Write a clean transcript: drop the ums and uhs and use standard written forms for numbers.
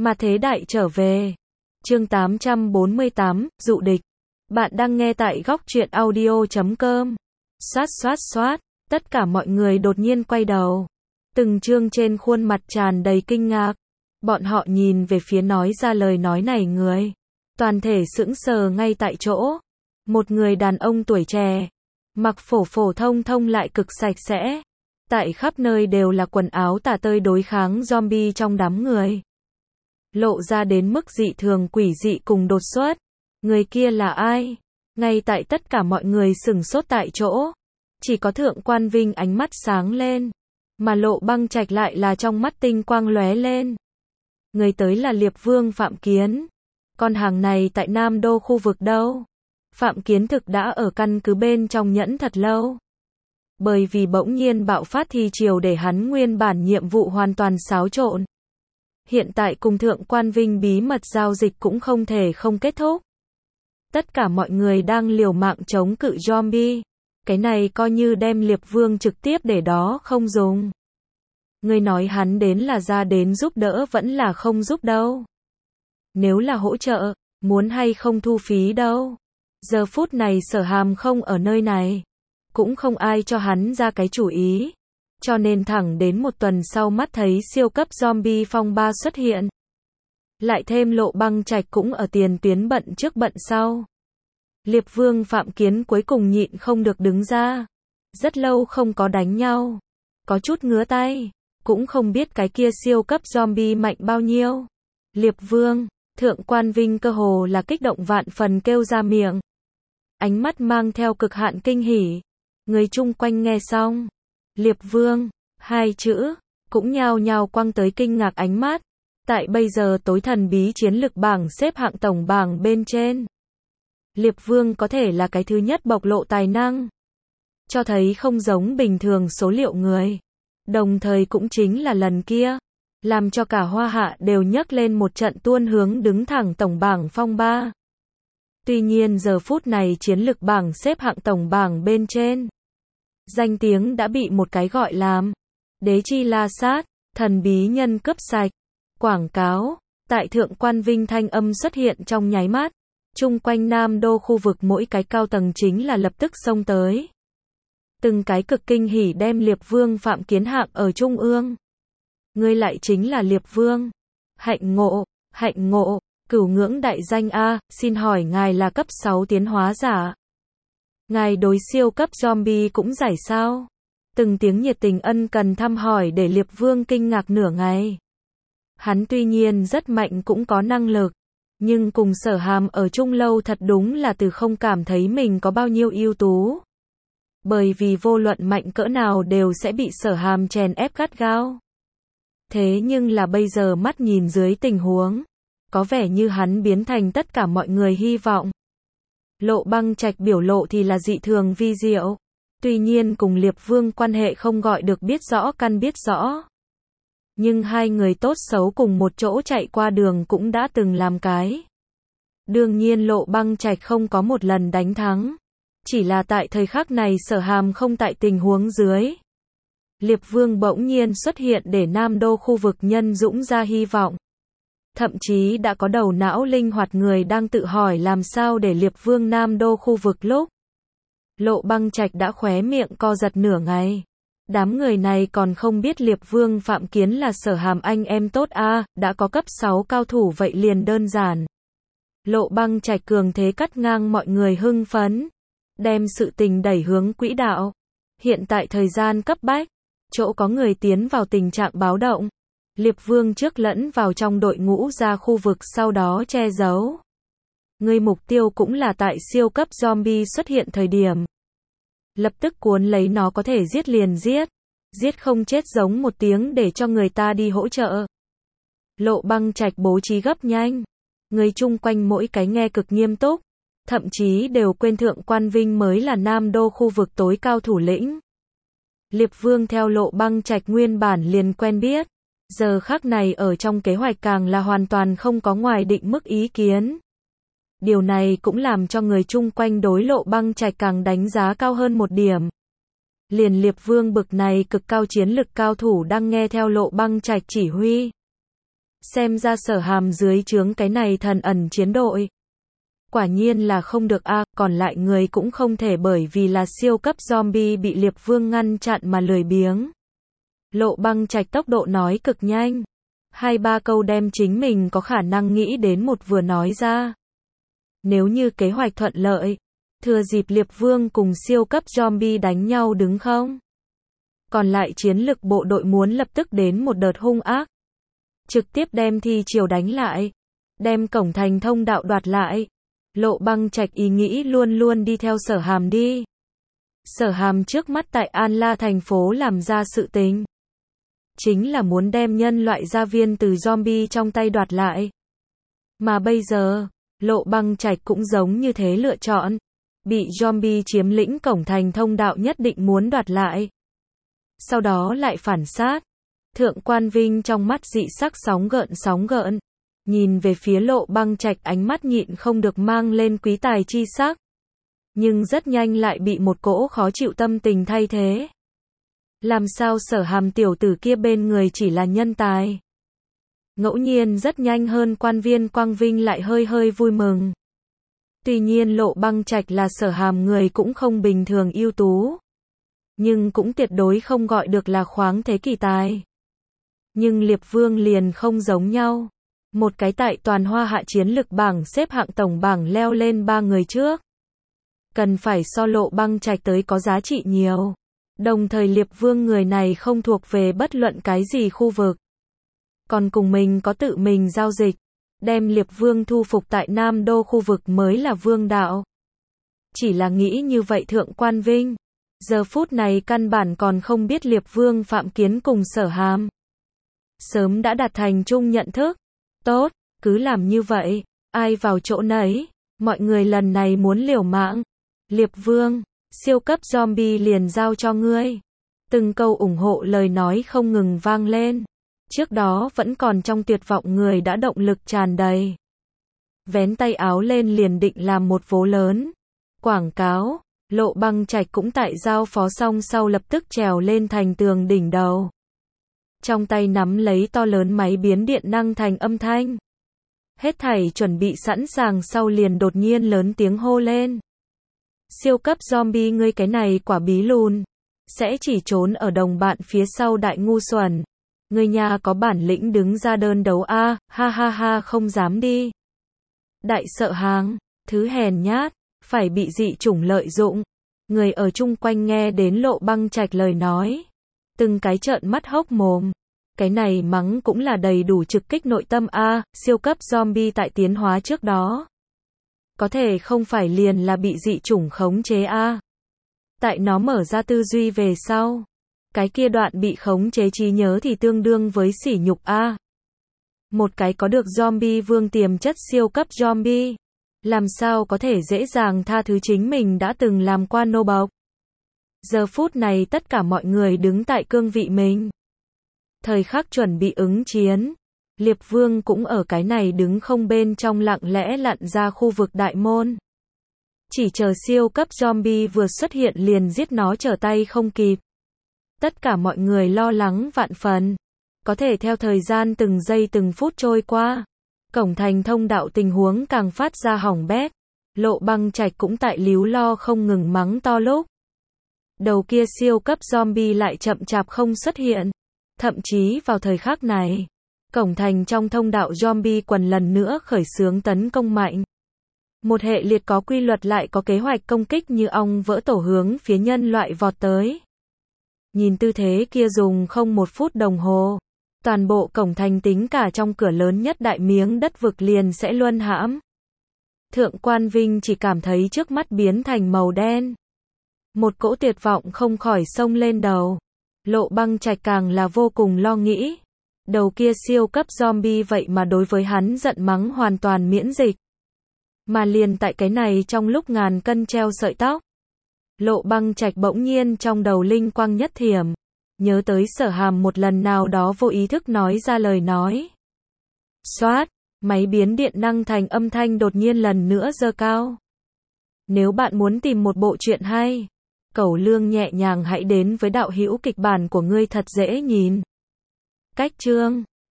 Mà thế đại trở về. Chương 848, dụ địch. Bạn đang nghe tại góc truyện audio.com. Xoát, tất cả mọi người đột nhiên quay đầu. Từng trương trên khuôn mặt tràn đầy kinh ngạc. Bọn họ nhìn về phía nói ra lời nói này người. Toàn thể sững sờ ngay tại chỗ. Một người đàn ông tuổi trẻ. Mặc phổ thông lại cực sạch sẽ. Tại khắp nơi đều là quần áo tả tơi đối kháng zombie trong đám người. Lộ ra đến mức dị thường quỷ dị cùng đột xuất. Người kia là ai? Ngay tại tất cả mọi người sửng sốt tại chỗ. Chỉ có Thượng Quan Vinh ánh mắt sáng lên. Mà Lộ Băng Trạch lại là trong mắt tinh quang lóe lên. Người tới là Liệp Vương Phạm Kiến. Con hàng này tại Nam Đô khu vực đâu? Phạm Kiến thực đã ở căn cứ bên trong nhẫn thật lâu. Bởi vì bỗng nhiên bạo phát thi triều để hắn nguyên bản nhiệm vụ hoàn toàn xáo trộn. Hiện tại cùng Thượng Quan Vinh bí mật giao dịch cũng không thể không kết thúc. Tất cả mọi người đang liều mạng chống cự zombie. Cái này coi như đem Liệp Vương trực tiếp để đó không dùng. Người nói hắn đến là ra đến giúp đỡ vẫn là không giúp đâu. Nếu là hỗ trợ, muốn hay không thu phí đâu. Giờ phút này Sở Hàm không ở nơi này. Cũng không ai cho hắn ra cái chủ ý. Cho nên thẳng đến một tuần sau mắt thấy siêu cấp zombie phong ba xuất hiện. Lại thêm Lộ Băng Trạch cũng ở tiền tuyến bận trước bận sau. Liệp Vương Phạm Kiến cuối cùng nhịn không được đứng ra. Rất lâu không có đánh nhau. Có chút ngứa tay. Cũng không biết cái kia siêu cấp zombie mạnh bao nhiêu. Liệp Vương, Thượng Quan Vinh cơ hồ là kích động vạn phần kêu ra miệng. Ánh mắt mang theo cực hạn kinh hỉ. Người chung quanh nghe xong. Liệp Vương, hai chữ, cũng nhao nhao quăng tới kinh ngạc ánh mắt. Tại bây giờ tối thần bí chiến lực bảng xếp hạng tổng bảng bên trên. Liệp Vương có thể là cái thứ nhất bộc lộ tài năng. Cho thấy không giống bình thường số liệu người. Đồng thời cũng chính là lần kia. Làm cho cả Hoa Hạ đều nhấc lên một trận tuôn hướng đứng thẳng tổng bảng phong ba. Tuy nhiên giờ phút này chiến lực bảng xếp hạng tổng bảng bên trên. Danh tiếng đã bị một cái gọi làm Đế Chi La Sát, thần bí nhân cướp sạch. Quảng cáo, tại Thượng Quan Vinh thanh âm xuất hiện trong nháy mắt. Chung quanh Nam Đô khu vực mỗi cái cao tầng chính là lập tức xông tới. Từng cái cực kinh hỉ đem Liệp Vương Phạm Kiến hạng ở trung ương. Ngươi lại chính là Liệp Vương. Hạnh ngộ, cửu ngưỡng đại danh A, xin hỏi ngài là cấp 6 tiến hóa giả. Ngài đối siêu cấp zombie cũng giải sao? Từng tiếng nhiệt tình ân cần thăm hỏi để Liệp Vương kinh ngạc nửa ngày. Hắn tuy nhiên rất mạnh cũng có năng lực. Nhưng cùng Sở Hàm ở chung lâu thật đúng là từ không cảm thấy mình có bao nhiêu ưu tú. Bởi vì vô luận mạnh cỡ nào đều sẽ bị Sở Hàm chèn ép gắt gao. Thế nhưng là bây giờ mắt nhìn dưới tình huống. Có vẻ như hắn biến thành tất cả mọi người hy vọng. Lộ Băng Trạch biểu lộ thì là dị thường vi diệu. Tuy nhiên cùng Liệp Vương quan hệ không gọi được biết rõ căn biết rõ. Nhưng hai người tốt xấu cùng một chỗ chạy qua đường cũng đã từng làm cái. Đương nhiên Lộ Băng Trạch không có một lần đánh thắng. Chỉ là tại thời khắc này Sở Hàm không tại tình huống dưới. Liệp Vương bỗng nhiên xuất hiện để Nam Đô khu vực nhân dũng ra hy vọng. Thậm chí đã có đầu não linh hoạt người đang tự hỏi làm sao để Liệp Vương Nam Đô khu vực lúc. Lộ Băng Trạch đã khóe miệng co giật nửa ngày. Đám người này còn không biết Liệp Vương Phạm Kiến là Sở Hàm anh em tốt a, đã có cấp 6 cao thủ vậy liền đơn giản. Lộ Băng Trạch cường thế cắt ngang mọi người hưng phấn. Đem sự tình đẩy hướng quỹ đạo. Hiện tại thời gian cấp bách. Chỗ có người tiến vào tình trạng báo động. Liệp Vương trước lẫn vào trong đội ngũ ra khu vực sau đó che giấu. Người mục tiêu cũng là tại siêu cấp zombie xuất hiện thời điểm. Lập tức cuốn lấy nó có thể giết liền giết. Giết không chết giống một tiếng để cho người ta đi hỗ trợ. Lộ Băng Trạch bố trí gấp nhanh. Người chung quanh mỗi cái nghe cực nghiêm túc. Thậm chí đều quên Thượng Quan Vinh mới là Nam Đô khu vực tối cao thủ lĩnh. Liệp Vương theo Lộ Băng Trạch nguyên bản liền quen biết. Giờ khắc này ở trong kế hoạch càng là hoàn toàn không có ngoài định mức ý kiến. Điều này cũng làm cho người chung quanh đối Lộ Băng Trạch càng đánh giá cao hơn một điểm. Liền Liệp Vương bực này cực cao chiến lực cao thủ đang nghe theo Lộ Băng Trạch chỉ huy. Xem ra Sở Hàm dưới trướng cái này thần ẩn chiến đội. Quả nhiên là không được a, còn lại người cũng không thể bởi vì là siêu cấp zombie bị Liệp Vương ngăn chặn mà lười biếng. Lộ Băng Trạch tốc độ nói cực nhanh. 2-3 câu đem chính mình có khả năng nghĩ đến một vừa nói ra. Nếu như kế hoạch thuận lợi, thừa dịp Liệp Vương cùng siêu cấp zombie đánh nhau đứng không? Còn lại chiến lực bộ đội muốn lập tức đến một đợt hung ác. Trực tiếp đem thi triều đánh lại. Đem cổng thành thông đạo đoạt lại. Lộ Băng Trạch ý nghĩ luôn luôn đi theo Sở Hàm đi. Sở Hàm trước mắt tại An La thành phố làm ra sự tình. Chính là muốn đem nhân loại gia viên từ zombie trong tay đoạt lại. Mà bây giờ, Lộ Băng Trạch cũng giống như thế lựa chọn. Bị zombie chiếm lĩnh cổng thành thông đạo nhất định muốn đoạt lại. Sau đó lại phản sát. Thượng Quan Vinh trong mắt dị sắc sóng gợn. Nhìn về phía Lộ Băng Trạch ánh mắt nhịn không được mang lên quý tài chi sắc. Nhưng rất nhanh lại bị một cỗ khó chịu tâm tình thay thế. Làm sao Sở Hàm tiểu tử kia bên người chỉ là nhân tài. Ngẫu nhiên rất nhanh hơn quan viên Quang Vinh lại hơi vui mừng. Tuy nhiên Lộ Băng Trạch là Sở Hàm người cũng không bình thường ưu tú. Nhưng cũng tuyệt đối không gọi được là khoáng thế kỳ tài. Nhưng Liệp Vương liền không giống nhau. Một cái tại toàn hoa hạ chiến lực bảng xếp hạng tổng bảng leo lên 3 người trước. Cần phải so Lộ Băng Trạch tới có giá trị nhiều. Đồng thời Liệp Vương người này không thuộc về bất luận cái gì khu vực. Còn cùng mình có tự mình giao dịch. Đem Liệp Vương thu phục tại Nam Đô khu vực mới là vương đạo. Chỉ là nghĩ như vậy Thượng Quan Vinh. Giờ phút này căn bản còn không biết Liệp Vương Phạm Kiến cùng Sở Hàm. Sớm đã đạt thành chung nhận thức. Tốt, cứ làm như vậy. Ai vào chỗ nấy. Mọi người lần này muốn liều mạng. Liệp Vương, siêu cấp zombie liền giao cho ngươi. Từng câu ủng hộ lời nói không ngừng vang lên. Trước đó vẫn còn trong tuyệt vọng người đã động lực tràn đầy. Vén tay áo lên liền định làm một vố lớn. Quảng cáo, Lộ Băng Trạch cũng tại giao phó xong sau lập tức trèo lên thành tường đỉnh đầu. Trong tay nắm lấy to lớn máy biến điện năng thành âm thanh. Hết thảy chuẩn bị sẵn sàng sau liền đột nhiên lớn tiếng hô lên. Siêu cấp zombie ngươi cái này quả bí lùn. Sẽ chỉ trốn ở đồng bạn phía sau đại ngu xuẩn. Ngươi nhà có bản lĩnh đứng ra đơn đấu a, ha ha ha không dám đi. Đại sợ hàng, thứ hèn nhát, phải bị dị chủng lợi dụng. Người ở chung quanh nghe đến Lộ Băng Trạch lời nói. Từng cái trợn mắt hốc mồm. Cái này mắng cũng là đầy đủ trực kích nội tâm a, siêu cấp zombie tại tiến hóa trước đó. Có thể không phải liền là bị dị chủng khống chế a. Tại nó mở ra tư duy về sau. Cái kia đoạn bị khống chế trí nhớ thì tương đương với sỉ nhục a. Một cái có được zombie vương tiềm chất siêu cấp zombie. Làm sao có thể dễ dàng tha thứ chính mình đã từng làm qua nô bộc. Giờ phút này tất cả mọi người đứng tại cương vị mình. Thời khắc chuẩn bị ứng chiến. Liệp Vương cũng ở cái này đứng không bên trong lặng lẽ lặn ra khu vực đại môn. Chỉ chờ siêu cấp zombie vừa xuất hiện liền giết nó trở tay không kịp. Tất cả mọi người lo lắng vạn phần. Có thể theo thời gian từng giây từng phút trôi qua. Cổng thành thông đạo tình huống càng phát ra hỏng bét. Lộ Băng Trạch cũng tại líu lo không ngừng mắng to lúc. Đầu kia siêu cấp zombie lại chậm chạp không xuất hiện. Thậm chí vào thời khắc này, cổng thành trong thông đạo zombie quần lần nữa khởi xướng tấn công mạnh. Một hệ liệt có quy luật lại có kế hoạch công kích như ong vỡ tổ hướng phía nhân loại vọt tới. Nhìn tư thế kia dùng không 1 phút đồng hồ. Toàn bộ cổng thành tính cả trong cửa lớn nhất đại miếng đất vực liền sẽ luân hãm. Thượng Quan Vinh chỉ cảm thấy trước mắt biến thành màu đen. Một cỗ tuyệt vọng không khỏi xông lên đầu. Lộ Băng Trạch càng là vô cùng lo nghĩ. Đầu kia siêu cấp zombie vậy mà đối với hắn giận mắng hoàn toàn miễn dịch. Mà liền tại cái này trong lúc ngàn cân treo sợi tóc. Lộ Băng Trạch bỗng nhiên trong đầu linh quang nhất thiểm. Nhớ tới Sở Hàm một lần nào đó vô ý thức nói ra lời nói. Xoát, máy biến điện năng thành âm thanh đột nhiên lần nữa giơ cao. Nếu bạn muốn tìm một bộ truyện hay, Cẩu Lương nhẹ nhàng hãy đến với đạo hữu kịch bản của ngươi thật dễ nhìn. Cách chương